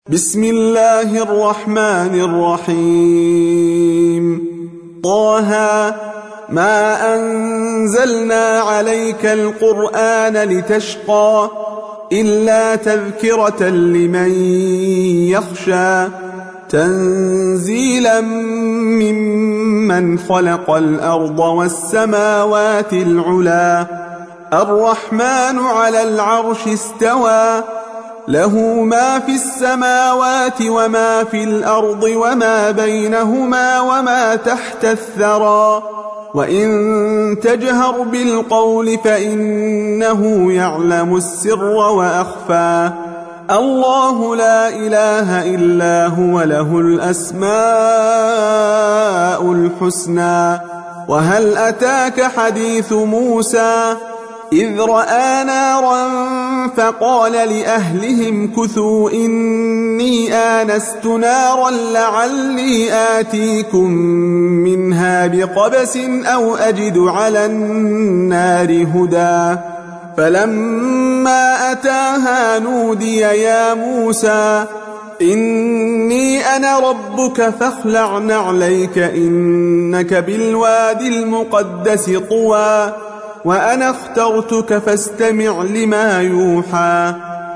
بسم الله الرحمن الرحيم طه ما أنزلنا عليك القرآن لتشقى إلا تذكرة لمن يخشى تنزيلا ممن خلق الأرض والسماوات العلا الرحمن على العرش استوى له ما في السماوات وما في الأرض وما بينهما وما تحت الثرى وإن تجهر بالقول فإنه يعلم السر وأخفى الله لا إله إلا هو له الأسماء الحسنى وهل أتاك حديث موسى إذ رأى نارا فقال لأهلهم كثوا إني آنست نارا لعلي آتيكم منها بقبس أو أجد على النار هدى فلما أتاها نودي يا موسى إني أنا ربك فاخلع نعليك إنك بالوادي المقدس طوى وأنا اخترتك فاستمع لما يوحى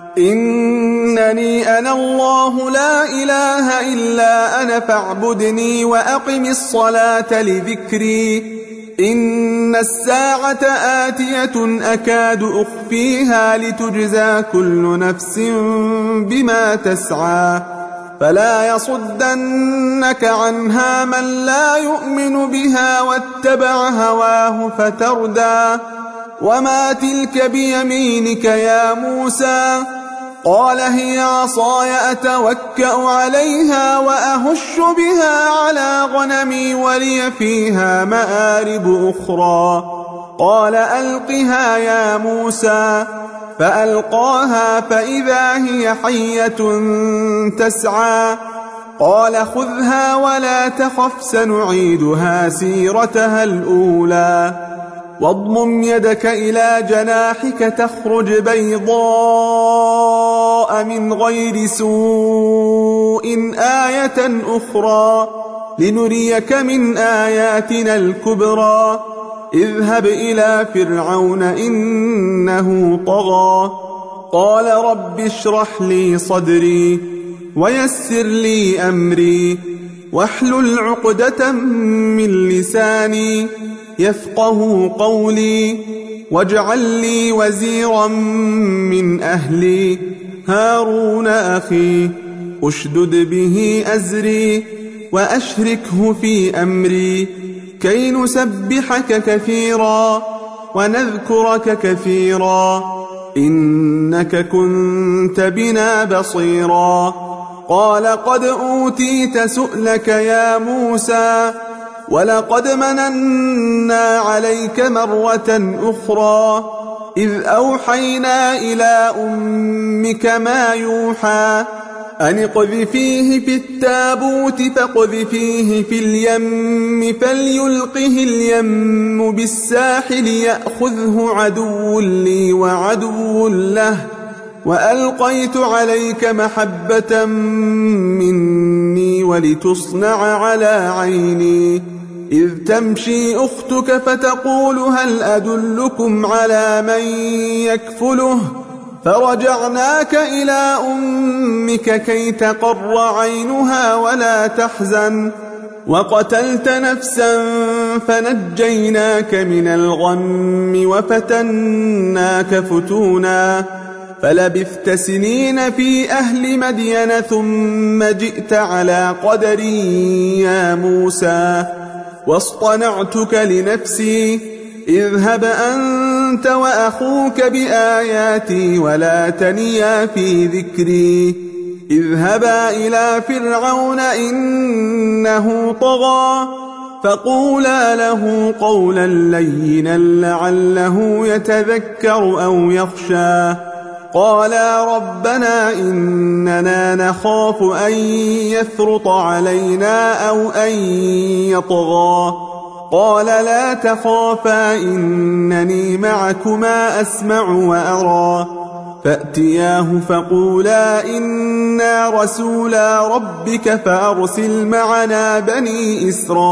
إنني أنا الله لا إله إلا أنا فاعبدني وأقم الصلاة لذكري إن الساعة آتية أكاد أخفيها لتجزى كل نفس بما تسعى فلا يصدنك عنها من لا يؤمن بها واتبع هواه فتردى وما تلك بيمينك يا موسى قال هي عصاي أتوكأ عليها وأهش بها على غنمي ولي فيها مآرب أخرى قال ألقها يا موسى فألقاها فإذا هي حية تسعى قال خذها ولا تخف سنعيدها سيرتها الأولى واضمم يدك إلى جناحك تخرج بيضاء من غير سوء آية أخرى لنريك من آياتنا الكبرى اذهب إلى فرعون إنه طغى قال رب اشرح لي صدري ويسر لي أمري واحلل عقدة من لساني يفقه قولي واجعل لي وزيرا من أهلي هارون أخي أشدد به أزري وأشركه في أمري كي نسبحك كثيرا ونذكرك كثيرا إنك كنت بنا بصيرا قال قد أوتيت سؤلك يا موسى ولقد مننا عليك مرة أخرى إذ أوحينا إلى أمك ما يوحى أن اقذفيه في التابوت فاقذفيه في اليم فليلقه اليم بالساحل يأخذه عدو لي وعدو له وألقيت عليك محبة مني ولتصنع على عيني إذ تمشي أختك فتقول هل أدلكم على من يكفله فرجعناك إلى أمك كي تقر عينها ولا تحزن وقتلت نفسا فنجيناك من الغم وفتناك فتونا فلبثت سنين في أهل مدين ثم جئت على قدري يا موسى واصطنعتك لنفسي اذهب أنت وأخوك بآياتي ولا تنيا في ذكري اذهبا إلى فرعون إنه طغى فقولا له قولا لينا لعله يتذكر أو يخشى قالا ربنا إننا نخاف أن يفرط علينا أو أن يطغى قال لا تخافا إنني معكما أسمع وأرى فأتياه فقولا إن إنا رسولا ربك فأرسل معنا بني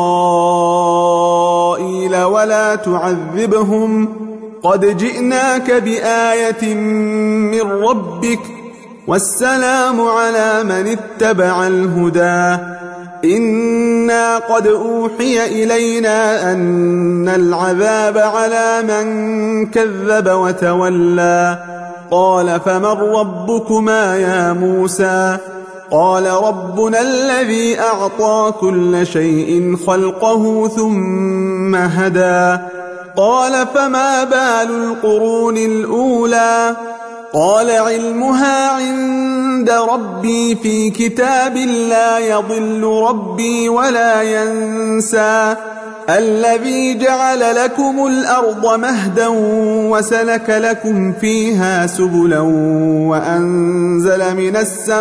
إسرائيل ولا تعذبهم قد جئناك بآية من ربك والسلام على من اتبع الهدى إنا قد أوحي إلينا أن العذاب على من كذب وتولى قال فمن ربكما يا موسى قال ربنا الذي أعطى كل شيء خلقه ثم هدى قال فما بال القرون الأولى قال علمها عند ربي في كتاب لا يضل ربي ولا ينسى الذي جعل لكم الأرض مهدا وسلك لكم فيها سبلا وأنزل من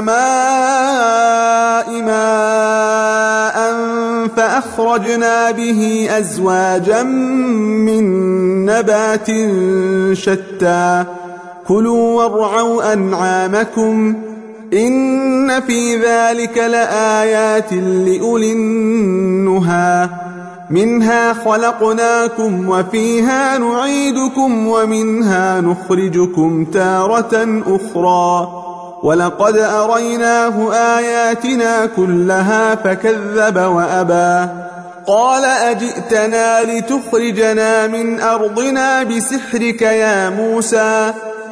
السماء ماء فأخرجنا به أزواجا من نبات شتى كلوا وارعوا أنعامكم إن في ذلك لآيات لأولي النهى منها خلقناكم وفيها نعيدكم ومنها نخرجكم تارة أخرى ولقد أريناه آياتنا كلها فكذب وأبى قال أجئتنا لتخرجنا من أرضنا بسحرك يا موسى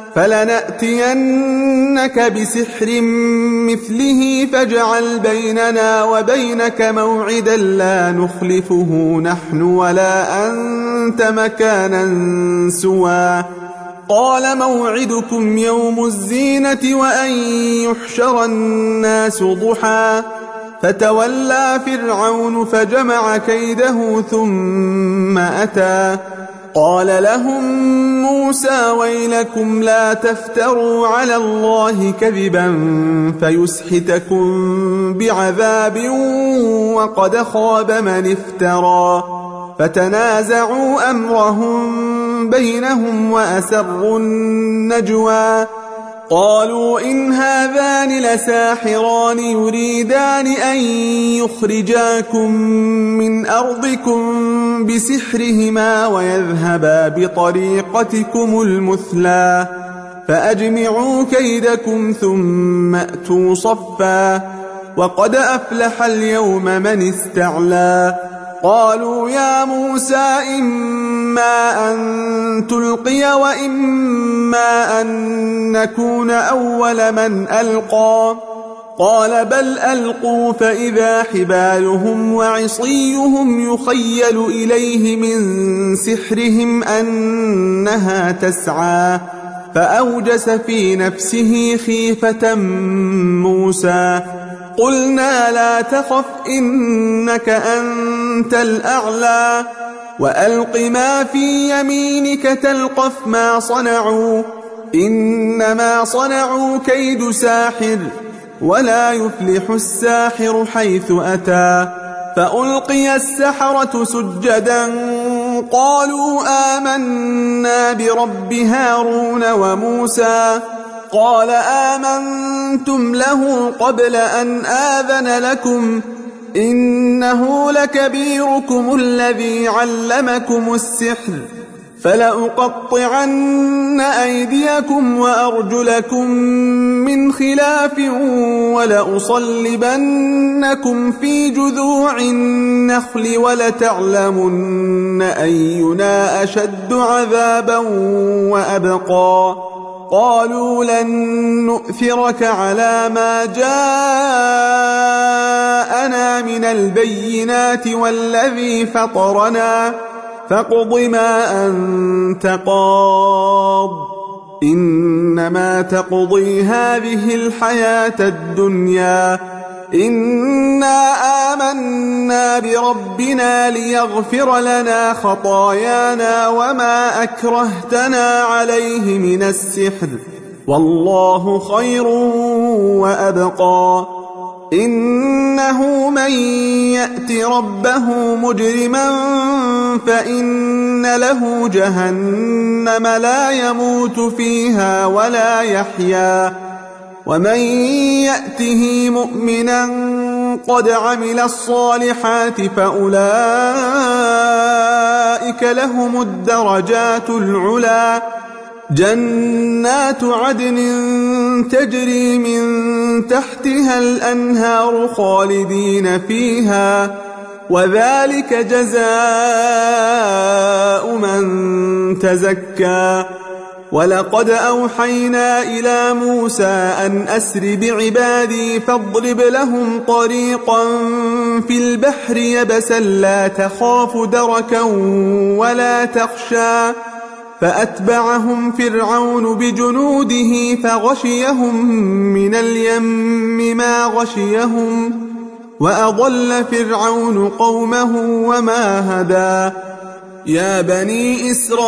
فلنأتينك بسحر مثله فاجعل بيننا وبينك موعدا لا نخلفه نحن ولا أنت مكانا سوى قال موعدكم يوم الزينة وأن يحشر الناس ضحى فتولى فرعون فجمع كيده ثم أتى قال لهم موسى ويلكم لا تفتروا على الله كذبا فيسحتكم بعذاب وقد خاب من افترى فتنازعوا أمرهم بينهم وأسروا النجوى قالوا إن هذان لساحران يريدان أن يخرجاكم من أرضكم بسحرهما ويذهبا بطريقتكم المثلى فأجمعوا كيدكم ثم أتوا صفا وقد أفلح اليوم من استعلى قالوا يا موسى إما أن تلقي وإما أن نكون أول من ألقى قال بل ألقوا فإذا حبالهم وعصيهم يخيل إليه من سحرهم أنها تسعى فأوجس في نفسه خيفة موسى قلنا لا تخف إنك أنت الأعلى وألق ما في يمينك تلقف ما صنعوا إنما صنعوا كيد ساحر ولا يفلح الساحر حيث أتى فألقي السحرة سجدا قالوا آمنا برب هارون وموسى قال آمنتم له قبل أن آذن لكم إنه لكبيركم الذي علمكم السحر فلأقطعن أيديكم وأرجلكم من خلاف ولأصلبنكم في جذوع النخل ولتعلمن أينا أشد عذابا وأبقى قالوا لن نؤثرك على ما جاءنا من البينات والذي فطرنا فاقض ما أنت قاض إنما تقضي هذه الحياة الدنيا إنا آمنا بربنا ليغفر لنا خطايانا وما أكرهتنا عليه من السحر والله خير وأبقى إنه من يأت ربه مجرما فإن له جهنم لا يموت فيها ولا يحيا ومن يأته مؤمنا قد عمل الصالحات فأولئك لهم الدرجات العلى جنات عدن تجري من تحتها الأنهار خالدين فيها وذلك جزاء من تزكى ولقد أوحينا إلى موسى أن أسر بعبادي فاضرب لهم طريقا في البحر يبسا لا تخاف دركا ولا تخشى فأتبعهم فرعون بجنوده فغشيهم من اليم ما غشيهم وأضل فرعون قومه وما هدى يا بني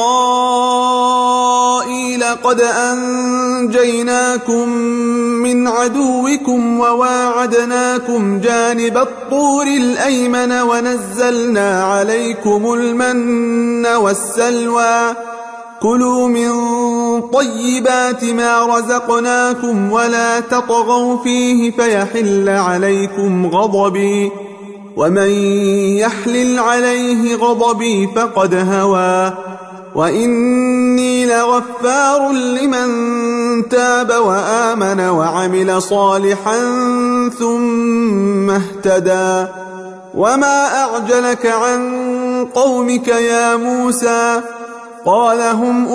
إسرائيل قد أنجيناكم من عدوكم وواعدناكم جانب الطور الأيمن ونزلنا عليكم المن والسلوى كلوا من طيبات ما رزقناكم ولا تطغوا فيه فيحل عليكم غضبي ومن يحلل عليه غضبي فقد هوى وإني لغفار لمن تاب وآمن وعمل صالحا ثم اهتدى وما أعجلك عن قومك يا موسى قال هم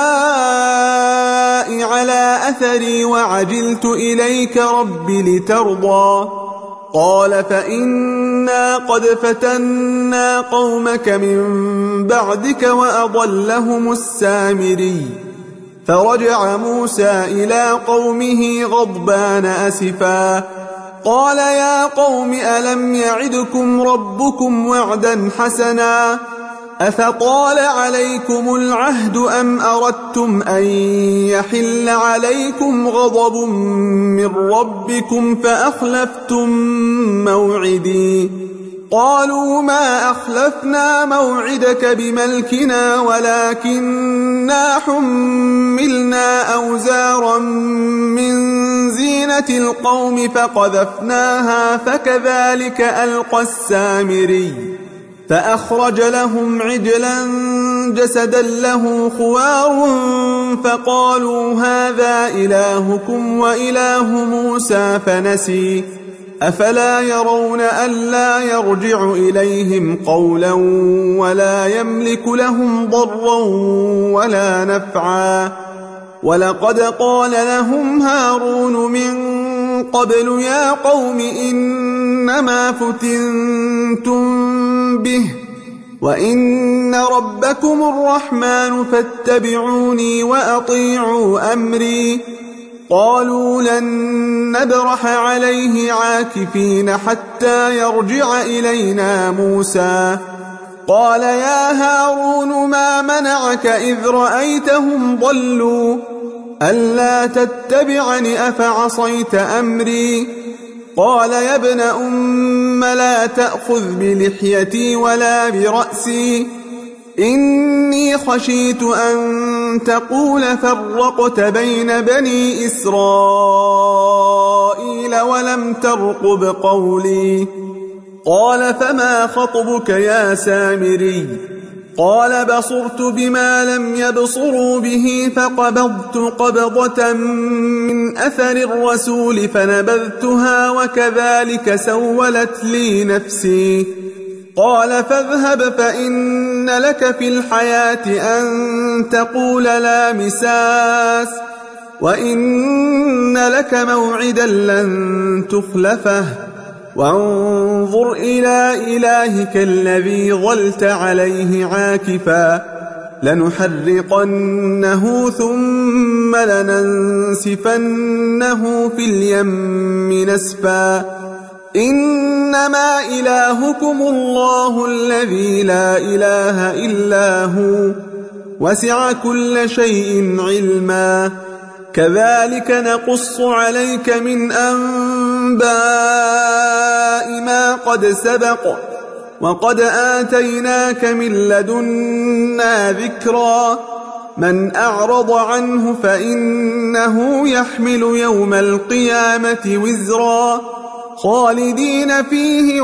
أولئك على أثري وعجلت إليك رب لترضى قال فإنا قد فتنا قومك من بعدك وأضلهم السامري فرجع موسى إلى قومه غضبان أسفا قال يا قوم ألم يعدكم ربكم وعدا حسنا أفطال عليكم العهد أم أردتم أن يحل عليكم غضب من ربكم فأخلفتم موعدي قالوا ما أخلفنا موعدك بملكنا ولكننا حملنا أوزارا من زينة القوم فقذفناها فكذلك ألقى السامري فأخرج لهم عجلا جسدا له خوار فقالوا هذا إلهكم وإله موسى فنسي أفلا يرون ألا يرجع إليهم قولا ولا يملك لهم ضرا ولا نفعا ولقد قال لهم هارون من قبل يا قوم إنما فتنتم به وإن ربكم الرحمن فاتبعوني وأطيعوا أمري قالوا لن نبرح عليه عاكفين حتى يرجع إلينا موسى قال يا هارون ما منعك إذ رأيتهم ضلوا ألا تتبعني أفعصيت أمري قال يا ابن أم لا تأخذ بلحيتي ولا برأسي إني خشيت أن تقول فرقت بين بني إسرائيل ولم ترقب قولي قال فما خطبك يا سامري قال بصرت بما لم يبصروا به فقبضت قبضة من أثر الرسول فنبذتها وكذلك سولت لي نفسي قال فاذهب فإن لك في الحياة أن تقول لا مساس وإن لك موعدا لن تخلفه وانظر إلى إلهك الذي ظلت عليه عاكفا لنحرقنه ثم لننسفنه في اليم نسفا إنما إلهكم الله الذي لا إله إلا هو وسع كل شيء علما كذلك نقص عليك من أنباء ما قد سبق وقد آتيناك من لدنا ذكرا من أعرض عنه فإنه يحمل يوم القيامة وزرا خالدين فيه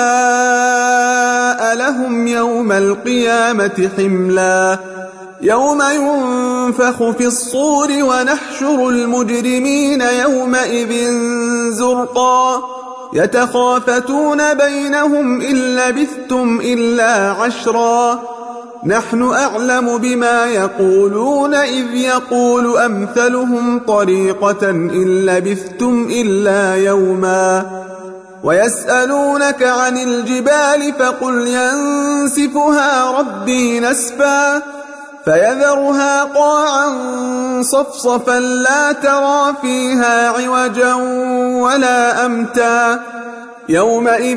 وساء لهم يوم القيامة حملا يوم ينفخ في الصور ونحشر المجرمين يومئذ زرقا يتخافتون بينهم إن لبثتم إلا عشرا نحن أعلم بما يقولون إذ يقول أمثلهم طريقة إن لبثتم إلا يوما ويسألونك عن الجبال فقل ينسفها ربي نسفا فيذرها قاعا صفصفا لا ترى فيها عوجا ولا أمتا يومئذ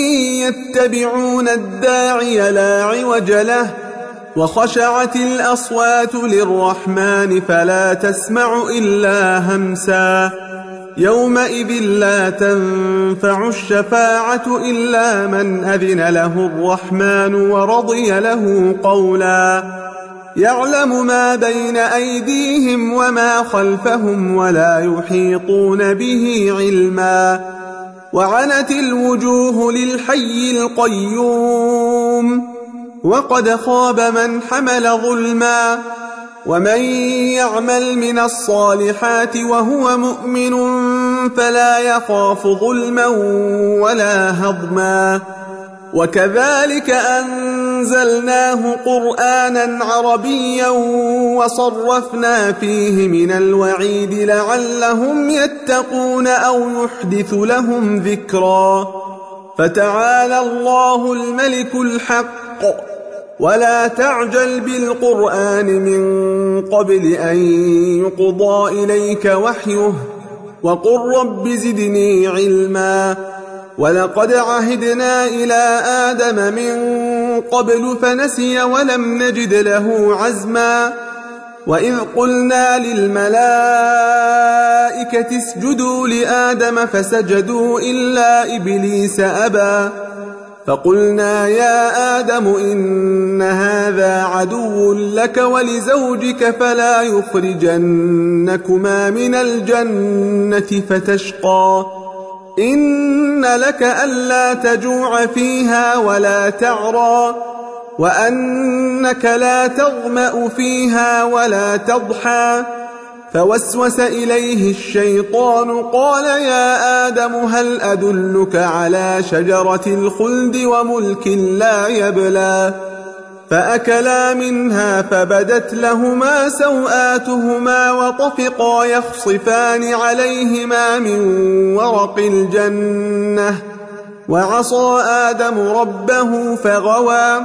يتبعون الداعي لا عوج له وخشعت الأصوات للرحمن فلا تسمع إلا همسا يومئذ لا تنفع الشفاعة إلا من أذن له الرحمن ورضي له قولا يعلم ما بين أيديهم وما خلفهم ولا يحيطون به علما وعنت الوجوه للحي القيوم وقد خاب من حمل ظلما ومن يعمل من الصالحات وهو مؤمن فلا يخاف ظلما ولا هضما وكذلك أنزلناه قرآنا عربيا وصرفنا فيه من الوعيد لعلهم يتقون أو يحدث لهم ذكرا فتعالى الله الملك الحق ولا تعجل بالقرآن من قبل أن يقضى إليك وحيه وقل رب زدني علما ولقد عهدنا إلى آدم من قبل فنسي ولم نجد له عزما وإذ قلنا للملائكة اسجدوا لآدم فسجدوا إلا إبليس أبى فقلنا يا آدم إن هذا عدو لك ولزوجك فلا يخرجنكما من الجنة فتشقى إن لك ألا تجوع فيها ولا تعرى وأنك لا تظمأ فيها ولا تضحى فوسوس إليه الشيطان قال يا آدم هل أدلك على شجرة الخلد وملك لا يبلى فأكلا منها فبدت لهما سوآتهما وطفقا يخصفان عليهما من ورق الجنة وعصى آدم ربه فغوى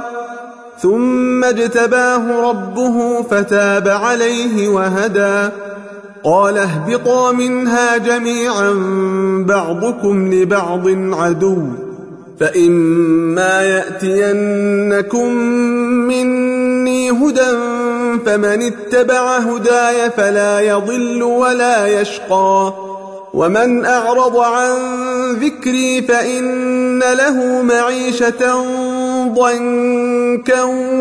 ثم اجتباه ربه فتاب عليه وهدى قال اهبطا منها جميعا بعضكم لبعض عدو فإما يأتينكم مني هدى فمن اتبع هداي فلا يضل ولا يشقى ومن أعرض عن ذكري فإن له معيشة ضنكا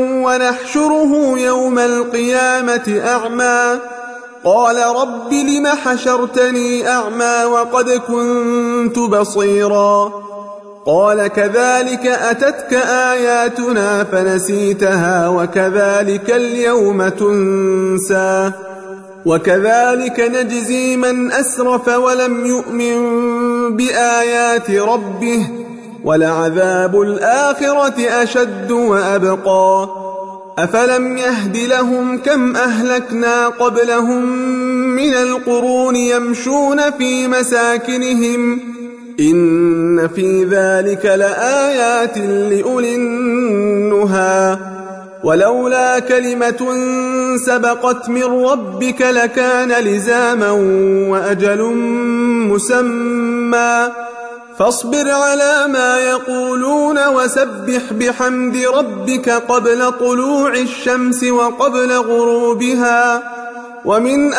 ونحشره يوم القيامة أعمى قال رب لم حشرتني أعمى وقد كنت بصيرا قال كذلك أتتك آياتنا فنسيتها وكذلك اليوم تنسى وكذلك نجزي من أسرف ولم يؤمن بآيات ربه ولعذاب الآخرة أشد وأبقى أفلم يهد لهم كم أهلكنا قبلهم من القرون يمشون في مساكنهم إن في ذلك لآيات لأولي النهى ولولا كلمة سبقت من ربك لكان لزاما وأجل مسمى فاصبر على ما يقولون وسبح بحمد ربك قبل طلوع الشمس وقبل غروبها ومن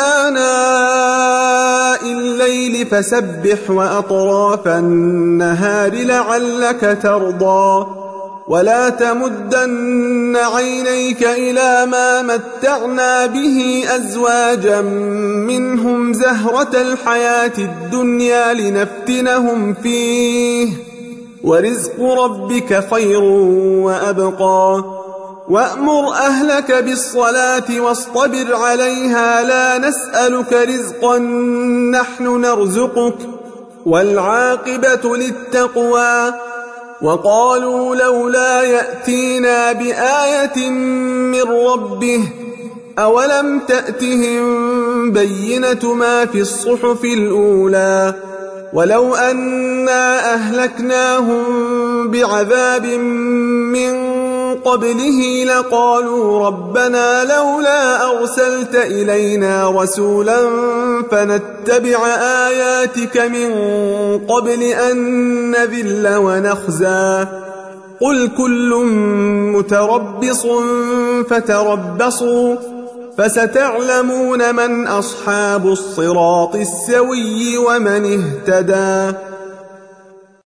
آناء الليل فسبح وأطراف النهار لعلك ترضى ولا تمدن عينيك إلى ما متعنا به أزواجا منهم زهرة الحياة الدنيا لنفتنهم فيه ورزق ربك خير وأبقى وأمر أهلك بالصلاة واصطبر عليها لا نسألك رزقا نحن نرزقك والعاقبة للتقوى وقالوا لولا يأتينا بآية من ربه أولم تأتهم بينة ما في الصحف الأولى ولو أنا أهلكناهم بعذاب من قبله لقالوا ربنا لولا أرسلت إلينا رسولا فنتبع آياتك من قبل أن نذل ونخزى قل كل متربص فتربصوا فستعلمون من أصحاب الصراط السوي ومن اهتدى